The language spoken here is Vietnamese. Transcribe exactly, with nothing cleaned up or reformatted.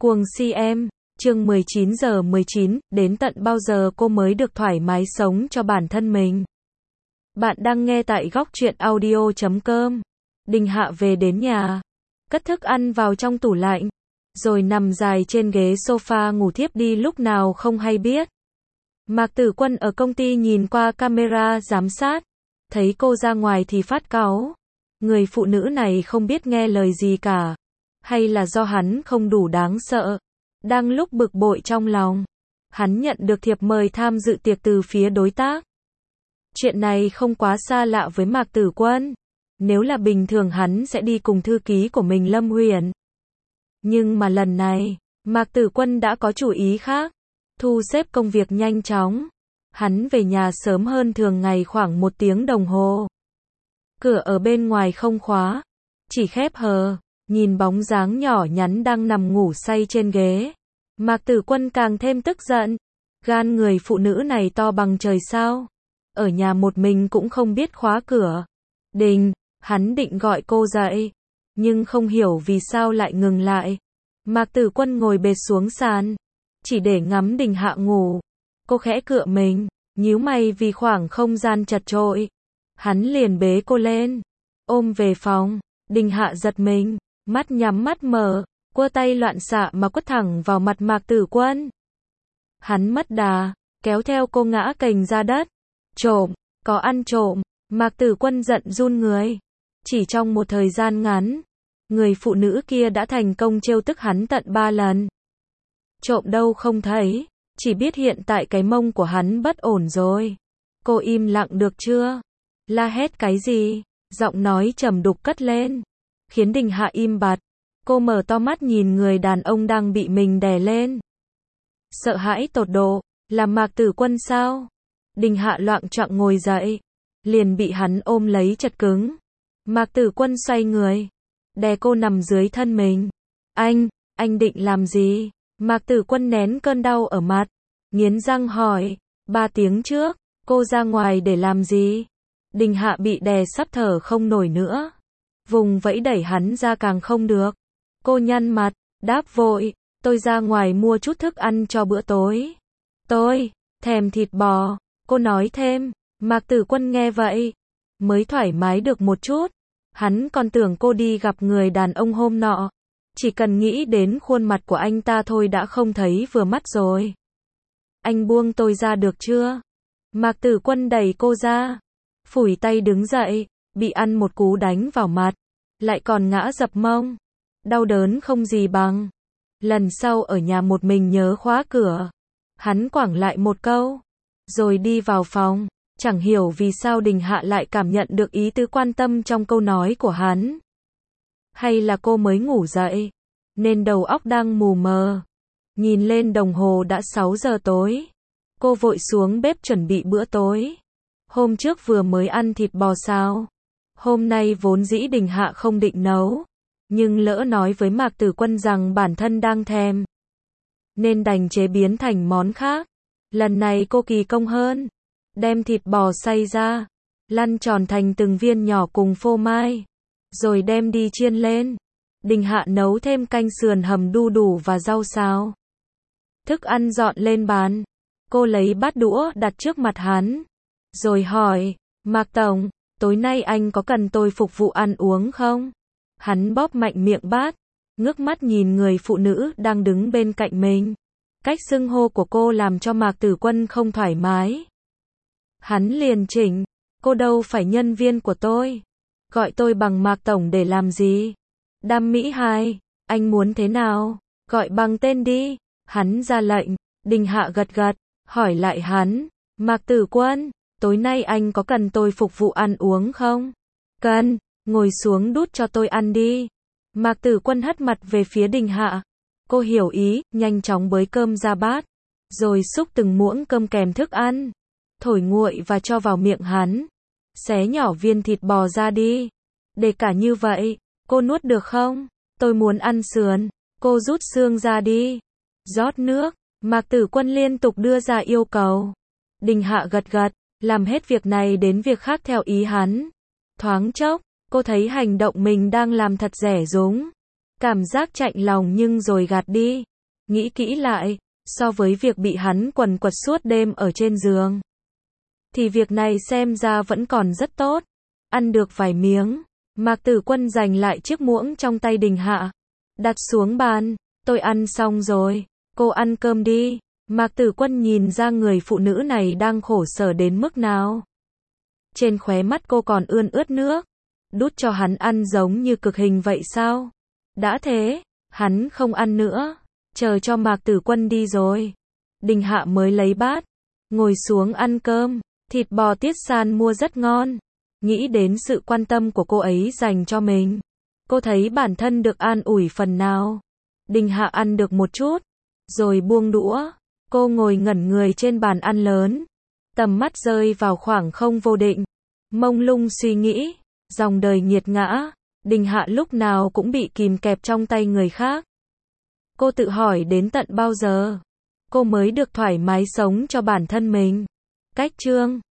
Cuồng si em, chương mười chín giờ mười chín, đến tận bao giờ cô mới được thoải mái sống cho bản thân mình? Bạn đang nghe tại góc truyện audio chấm com. Đình Hạ về đến nhà, cất thức ăn vào trong tủ lạnh, rồi nằm dài trên ghế sofa ngủ thiếp đi lúc nào không hay biết. Mạc Tử Quân ở công ty nhìn qua camera giám sát, thấy cô ra ngoài thì phát cáu. Người phụ nữ này không biết nghe lời gì cả. Hay là do hắn không đủ đáng sợ? Đang lúc bực bội trong lòng, hắn nhận được thiệp mời tham dự tiệc từ phía đối tác. Chuyện này không quá xa lạ với Mạc Tử Quân. Nếu là bình thường hắn sẽ đi cùng thư ký của mình Lâm Huyền. Nhưng mà lần này, Mạc Tử Quân đã có chủ ý khác. Thu xếp công việc nhanh chóng. Hắn về nhà sớm hơn thường ngày khoảng một tiếng đồng hồ. Cửa ở bên ngoài không khóa, chỉ khép hờ. Nhìn bóng dáng nhỏ nhắn đang nằm ngủ say trên ghế, Mạc Tử Quân càng thêm tức giận. Gan người phụ nữ này to bằng trời sao? Ở nhà một mình cũng không biết khóa cửa. Đình, hắn định gọi cô dậy, nhưng không hiểu vì sao lại ngừng lại. Mạc Tử Quân ngồi bệt xuống sàn, chỉ để ngắm Đình Hạ ngủ. Cô khẽ cựa mình, nhíu mày vì khoảng không gian chật chội. Hắn liền bế cô lên, ôm về phòng. Đình Hạ giật mình, mắt nhắm mắt mở, quơ tay loạn xạ mà quất thẳng vào mặt Mạc Tử Quân. Hắn mất đà, kéo theo cô ngã cành ra đất. Trộm, có ăn trộm. Mạc Tử Quân giận run người. Chỉ trong một thời gian ngắn, người phụ nữ kia đã thành công trêu tức hắn tận ba lần. Trộm đâu không thấy, chỉ biết hiện tại cái mông của hắn bất ổn rồi. Cô im lặng được chưa? La hét cái gì? Giọng nói trầm đục cất lên, khiến Đình Hạ im bặt. Cô mở to mắt nhìn người đàn ông đang bị mình đè lên. Sợ hãi tột độ, là Mạc Tử Quân sao? Đình Hạ loạng choạng ngồi dậy, liền bị hắn ôm lấy chật cứng. Mạc Tử Quân xoay người, đè cô nằm dưới thân mình. Anh, anh định làm gì? Mạc Tử Quân nén cơn đau ở mặt, nghiến răng hỏi. Ba tiếng trước, cô ra ngoài để làm gì? Đình Hạ bị đè sắp thở không nổi nữa. Vùng vẫy đẩy hắn ra càng không được. Cô nhăn mặt, đáp vội. Tôi ra ngoài mua chút thức ăn cho bữa tối. Tôi thèm thịt bò. Cô nói thêm. Mạc Tử Quân nghe vậy, mới thoải mái được một chút. Hắn còn tưởng cô đi gặp người đàn ông hôm nọ. Chỉ cần nghĩ đến khuôn mặt của anh ta thôi đã không thấy vừa mắt rồi. Anh buông tôi ra được chưa? Mạc Tử Quân đẩy cô ra, phủi tay đứng dậy, bị ăn một cú đánh vào mặt, lại còn ngã dập mông. Đau đớn không gì bằng. Lần sau ở nhà một mình nhớ khóa cửa. Hắn quẳng lại một câu, rồi đi vào phòng. Chẳng hiểu vì sao Đình Hạ lại cảm nhận được ý tứ quan tâm trong câu nói của hắn. Hay là cô mới ngủ dậy, nên đầu óc đang mù mờ. Nhìn lên đồng hồ đã sáu giờ tối. Cô vội xuống bếp chuẩn bị bữa tối. Hôm trước vừa mới ăn thịt bò xào. Hôm nay vốn dĩ Đình Hạ không định nấu, nhưng lỡ nói với Mạc Tử Quân rằng bản thân đang thèm, nên đành chế biến thành món khác. Lần này cô kỳ công hơn, đem thịt bò xay ra, lăn tròn thành từng viên nhỏ cùng phô mai, rồi đem đi chiên lên. Đình Hạ nấu thêm canh sườn hầm đu đủ và rau xào. Thức ăn dọn lên bàn. Cô lấy bát đũa đặt trước mặt hắn, rồi hỏi. Mạc Tổng, tối nay anh có cần tôi phục vụ ăn uống không? Hắn bóp mạnh miệng bát, ngước mắt nhìn người phụ nữ đang đứng bên cạnh mình. Cách xưng hô của cô làm cho Mạc Tử Quân không thoải mái. Hắn liền chỉnh. Cô đâu phải nhân viên của tôi. Gọi tôi bằng Mạc Tổng để làm gì? Đam mỹ hai, anh muốn thế nào? Gọi bằng tên đi. Hắn ra lệnh. Đình Hạ gật gật, hỏi lại hắn. Mạc Tử Quân, tối nay anh có cần tôi phục vụ ăn uống không? Cần, ngồi xuống đút cho tôi ăn đi. Mạc Tử Quân hất mặt về phía Đình Hạ. Cô hiểu ý, nhanh chóng bới cơm ra bát, rồi xúc từng muỗng cơm kèm thức ăn, thổi nguội và cho vào miệng hắn. Xé nhỏ viên thịt bò ra đi. Để cả như vậy, cô nuốt được không? Tôi muốn ăn sườn. Cô rút xương ra đi. Rót nước. Mạc Tử Quân liên tục đưa ra yêu cầu. Đình Hạ gật gật, làm hết việc này đến việc khác theo ý hắn. Thoáng chốc, cô thấy hành động mình đang làm thật rẻ rúng. Cảm giác chạnh lòng nhưng rồi gạt đi. Nghĩ kỹ lại, so với việc bị hắn quần quật suốt đêm ở trên giường, thì việc này xem ra vẫn còn rất tốt. Ăn được vài miếng, Mạc Tử Quân giành lại chiếc muỗng trong tay Đình Hạ, đặt xuống bàn. Tôi ăn xong rồi, cô ăn cơm đi. Mạc Tử Quân nhìn ra người phụ nữ này đang khổ sở đến mức nào. Trên khóe mắt cô còn ươn ướt nước. Đút cho hắn ăn giống như cực hình vậy sao? Đã thế, hắn không ăn nữa, chờ cho Mạc Tử Quân đi rồi. Đình Hạ mới lấy bát, ngồi xuống ăn cơm. Thịt bò Tiết San mua rất ngon. Nghĩ đến sự quan tâm của cô ấy dành cho mình, cô thấy bản thân được an ủi phần nào. Đình Hạ ăn được một chút, rồi buông đũa. Cô ngồi ngẩn người trên bàn ăn lớn, tầm mắt rơi vào khoảng không vô định, mông lung suy nghĩ. Dòng đời nghiệt ngã, Đình Hạ lúc nào cũng bị kìm kẹp trong tay người khác. Cô tự hỏi đến tận bao giờ cô mới được thoải mái sống cho bản thân mình. Cách chương